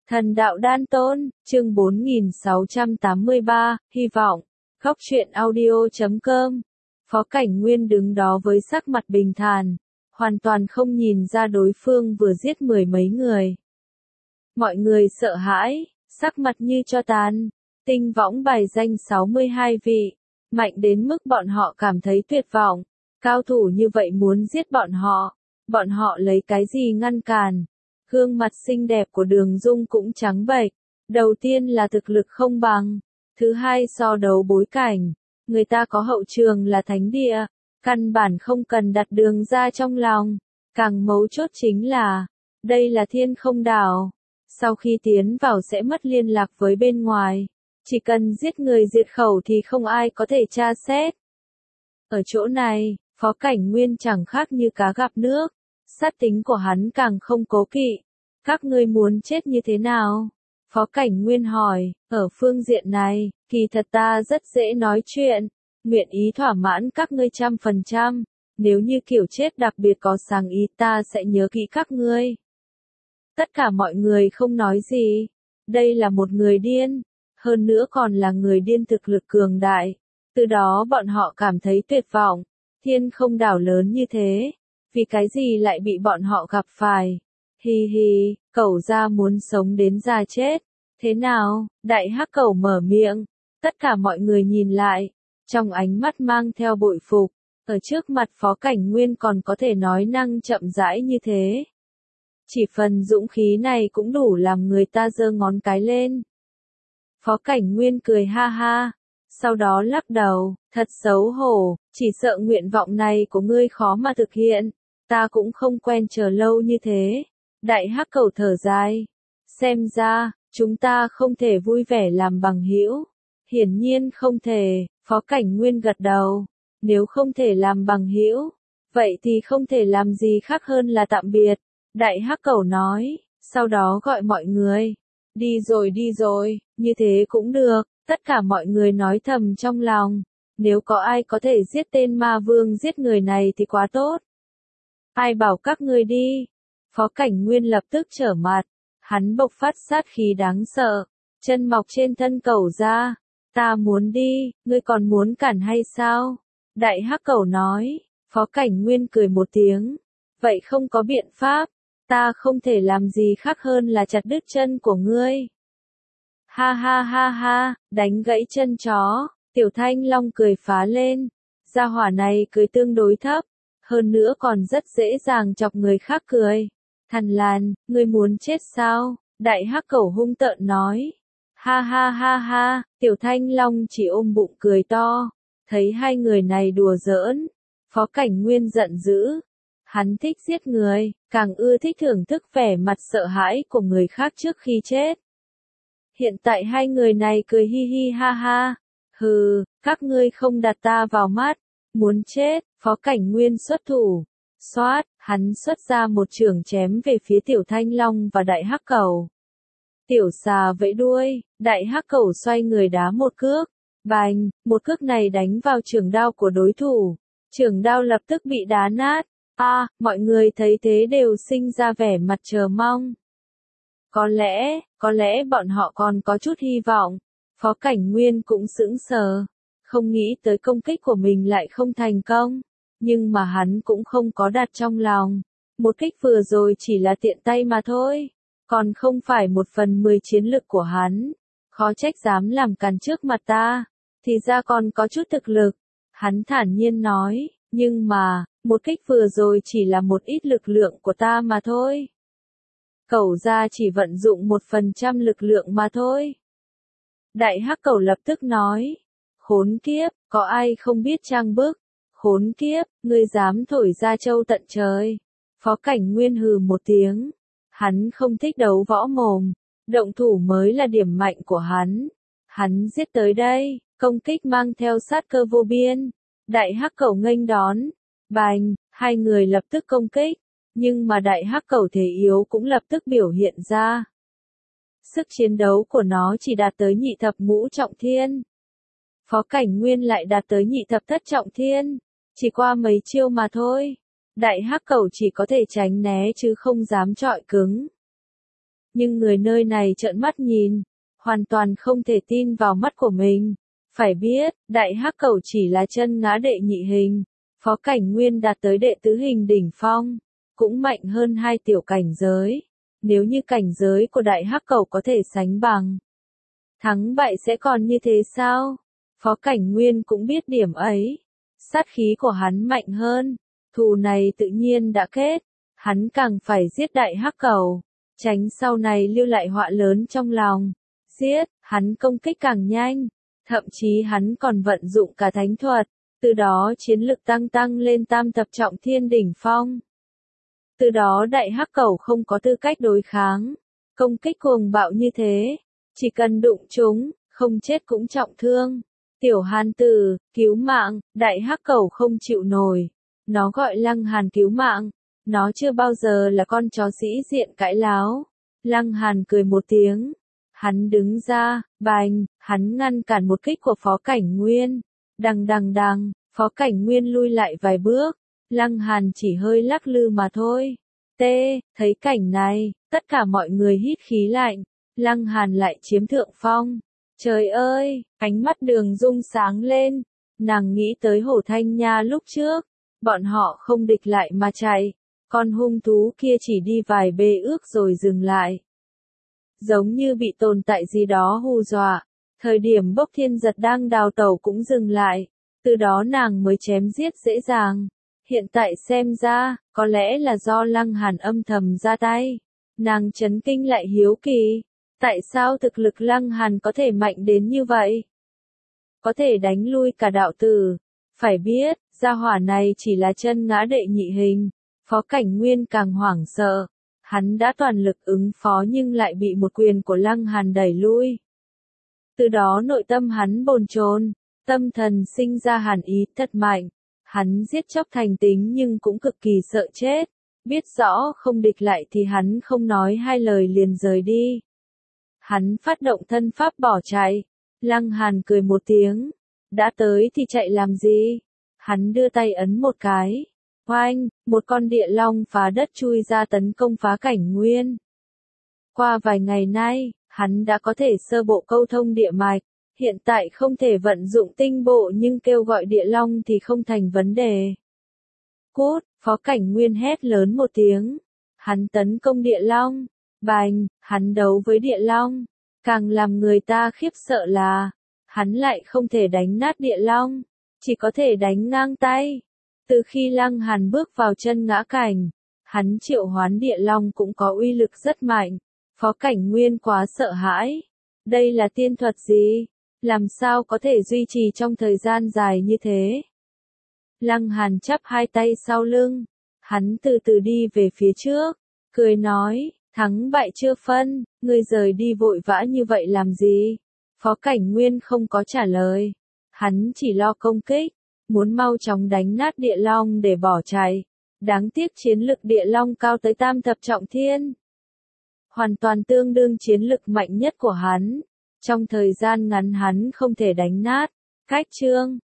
Thần đạo đan tôn, chương 4683, hy vọng. Góc truyện audio.com. Phó Cảnh Nguyên đứng đó với sắc mặt bình thản, hoàn toàn không nhìn ra đối phương vừa giết mười mấy người. Mọi người sợ hãi, sắc mặt như tro tàn. Tinh võng bài danh 62 vị, mạnh đến mức bọn họ cảm thấy tuyệt vọng. Cao thủ như vậy muốn giết bọn họ lấy cái gì ngăn cản? Gương mặt xinh đẹp của Đường Dung cũng trắng bệch. Đầu tiên là thực lực không bằng, thứ hai so đấu bối cảnh, người ta có hậu trường là thánh địa, căn bản không cần đặt Đường ra trong lòng. Càng mấu chốt chính là, đây là Thiên Không Đảo, sau khi tiến vào sẽ mất liên lạc với bên ngoài, chỉ cần giết người diệt khẩu thì không ai có thể tra xét. Ở chỗ này, Phó Cảnh Nguyên chẳng khác như cá gặp nước, sát tính của hắn càng không cố kỵ. Các ngươi muốn chết như thế nào? Phó Cảnh Nguyên hỏi, ở phương diện này, kỳ thật ta rất dễ nói chuyện, nguyện ý thỏa mãn các ngươi 100%, nếu như kiểu chết đặc biệt có sáng ý ta sẽ nhớ kỹ các ngươi. Tất cả mọi người không nói gì, đây là một người điên, hơn nữa còn là người điên thực lực cường đại, từ đó bọn họ cảm thấy tuyệt vọng, Thiên Không Đảo lớn như thế, vì cái gì lại bị bọn họ gặp phải. Hi hi, Cẩu gia muốn sống đến già chết. Thế nào? Đại Hắc Cẩu mở miệng. Tất cả mọi người nhìn lại, trong ánh mắt mang theo bội phục. Ở trước mặt Phó Cảnh Nguyên còn có thể nói năng chậm rãi như thế. Chỉ phần dũng khí này cũng đủ làm người ta giơ ngón cái lên. Phó Cảnh Nguyên cười ha ha, sau đó lắc đầu, thật xấu hổ, chỉ sợ nguyện vọng này của ngươi khó mà thực hiện. Ta cũng không quen chờ lâu như thế. Đại Hắc Cẩu thở dài. Xem ra, chúng ta không thể vui vẻ làm bằng hữu. Hiển nhiên không thể, Phó Cảnh Nguyên gật đầu. Nếu không thể làm bằng hữu, vậy thì không thể làm gì khác hơn là tạm biệt. Đại Hắc Cẩu nói, sau đó gọi mọi người. Đi rồi, như thế cũng được. Tất cả mọi người nói thầm trong lòng. Nếu có ai có thể giết tên ma vương giết người này thì quá tốt. Ai bảo các ngươi đi? Phó Cảnh Nguyên lập tức trở mặt, hắn bộc phát sát khí đáng sợ, chân mọc trên thân Cẩu ra. Ta muốn đi, ngươi còn muốn cản hay sao? Đại Hắc Cẩu nói. Phó Cảnh Nguyên cười một tiếng. Vậy không có biện pháp, ta không thể làm gì khác hơn là chặt đứt chân của ngươi. Ha ha ha ha, đánh gãy chân chó. Tiểu Thanh Long cười phá lên. Gia hỏa này cười tương đối thấp, hơn nữa còn rất dễ dàng chọc người khác cười. Thằn lằn, ngươi muốn chết sao? Đại Hắc Cẩu hung tợn nói. Ha ha ha ha, Tiểu Thanh Long chỉ ôm bụng cười to. Thấy hai người này đùa giỡn, Phó Cảnh Nguyên giận dữ. Hắn thích giết người, càng ưa thích thưởng thức vẻ mặt sợ hãi của người khác trước khi chết. Hiện tại hai người này cười hi hi ha ha. Hừ, các ngươi không đặt ta vào mắt. Muốn chết, Phó Cảnh Nguyên xuất thủ. Xoát, hắn xuất ra một chưởng chém về phía Tiểu Thanh Long và Đại Hắc Cẩu. Tiểu xà vẫy đuôi, Đại Hắc Cẩu xoay người đá một cước. Bành, một cước này đánh vào chưởng đao của đối thủ. Chưởng đao lập tức bị đá nát. Mọi người thấy thế đều sinh ra vẻ mặt chờ mong. Có lẽ bọn họ còn có chút hy vọng. Phó Cảnh Nguyên cũng sững sờ. Không nghĩ tới công kích của mình lại không thành công. Nhưng mà hắn cũng không có đặt trong lòng. Một kích vừa rồi chỉ là tiện tay mà thôi. Còn không phải 1/10 chiến lực của hắn. Khó trách dám làm càn trước mặt ta. Thì ra còn có chút thực lực. Hắn thản nhiên nói. Nhưng mà, một kích vừa rồi chỉ là một ít lực lượng của ta mà thôi. Cẩu gia chỉ vận dụng 1% lực lượng mà thôi. Đại Hắc Cẩu lập tức nói. Khốn kiếp, có ai không biết trang bức. Khốn kiếp, ngươi dám thổi ra châu tận trời. Phó Cảnh Nguyên hừ một tiếng. Hắn không thích đấu võ mồm. Động thủ mới là điểm mạnh của hắn. Hắn giết tới đây, công kích mang theo sát cơ vô biên. Đại Hắc Cẩu nghênh đón. Bành, hai người lập tức công kích. Nhưng mà Đại Hắc Cẩu thể yếu cũng lập tức biểu hiện ra. Sức chiến đấu của nó chỉ đạt tới nhị thập ngũ trọng thiên. Phó Cảnh Nguyên lại đạt tới nhị thập thất trọng thiên. Chỉ qua mấy chiêu mà thôi. Đại Hắc Cẩu chỉ có thể tránh né chứ không dám chọi cứng. Nhưng người nơi này trợn mắt nhìn, hoàn toàn không thể tin vào mắt của mình. Phải biết, đại hắc cẩu chỉ là chân ngã đệ nhị hình, Phó Cảnh Nguyên đạt tới đệ tứ hình đỉnh phong, cũng mạnh hơn hai tiểu cảnh giới. Nếu như cảnh giới của đại hắc cẩu có thể sánh bằng, thắng bại sẽ còn như thế sao? Phó Cảnh Nguyên cũng biết điểm ấy. Sát khí của hắn mạnh hơn, thù này tự nhiên đã kết, hắn càng phải giết đại hắc cẩu, tránh sau này lưu lại họa lớn trong lòng. Giết, hắn công kích càng nhanh, thậm chí hắn còn vận dụng cả thánh thuật, từ đó chiến lực tăng lên tam thập trọng thiên đỉnh phong. Từ đó đại hắc cẩu không có tư cách đối kháng, công kích cuồng bạo như thế, chỉ cần đụng chúng, không chết cũng trọng thương. Tiểu Hàn Tử, cứu mạng, đại hắc cẩu không chịu nổi. Nó gọi Lăng Hàn cứu mạng. Nó chưa bao giờ là con chó sĩ diện cãi láo. Lăng Hàn cười một tiếng. Hắn đứng ra, bành, hắn ngăn cản một kích của Phó Cảnh Nguyên. Đằng, Phó Cảnh Nguyên lui lại vài bước. Lăng Hàn chỉ hơi lắc lư mà thôi. Thấy cảnh này, tất cả mọi người hít khí lạnh. Lăng Hàn lại chiếm thượng phong. Trời ơi, ánh mắt Đường Dung sáng lên, nàng nghĩ tới Hổ Thanh Nha lúc trước, bọn họ không địch lại mà chạy, con hung thú kia chỉ đi vài bê ước rồi dừng lại. Giống như bị tồn tại gì đó hù dọa, thời điểm Bốc Thiên Giật đang đào tẩu cũng dừng lại, từ đó nàng mới chém giết dễ dàng. Hiện tại xem ra, có lẽ là do Lăng Hàn âm thầm ra tay, nàng chấn kinh lại hiếu kỳ. Tại sao thực lực Lăng Hàn có thể mạnh đến như vậy? Có thể đánh lui cả đạo tử. Phải biết, gia hỏa này chỉ là chân ngã đệ nhị hình. Phó Cảnh Nguyên càng hoảng sợ. Hắn đã toàn lực ứng phó nhưng lại bị một quyền của Lăng Hàn đẩy lui. Từ đó nội tâm hắn bồn chồn, tâm thần sinh ra hàn ý thật mạnh. Hắn giết chóc thành tính nhưng cũng cực kỳ sợ chết. Biết rõ không địch lại thì hắn không nói hai lời liền rời đi. Hắn phát động thân pháp bỏ chạy. Lăng Hàn cười một tiếng. Đã tới thì chạy làm gì? Hắn đưa tay ấn một cái. Oanh, một con địa long phá đất chui ra tấn công Phá Cảnh Nguyên. Qua vài ngày nay, hắn đã có thể sơ bộ câu thông địa mạch. Hiện tại không thể vận dụng tinh bộ nhưng kêu gọi địa long thì không thành vấn đề. Cút, Phó Cảnh Nguyên hét lớn một tiếng. Hắn tấn công địa long. Bành, hắn đấu với địa long. Càng làm người ta khiếp sợ là, hắn lại không thể đánh nát địa long, chỉ có thể đánh ngang tay. Từ khi Lăng Hàn bước vào chân ngã cảnh, hắn triệu hoán địa long cũng có uy lực rất mạnh. Phó Cảnh Nguyên quá sợ hãi. Đây là tiên thuật gì? Làm sao có thể duy trì trong thời gian dài như thế? Lăng Hàn chắp hai tay sau lưng. Hắn từ từ đi về phía trước, cười nói. Thắng bại chưa phân, ngươi rời đi vội vã như vậy làm gì? Phó Cảnh Nguyên không có trả lời. Hắn chỉ lo công kích, muốn mau chóng đánh nát địa long để bỏ chạy. Đáng tiếc chiến lực địa long cao tới tam thập trọng thiên. Hoàn toàn tương đương chiến lực mạnh nhất của hắn. Trong thời gian ngắn hắn không thể đánh nát. Cách chương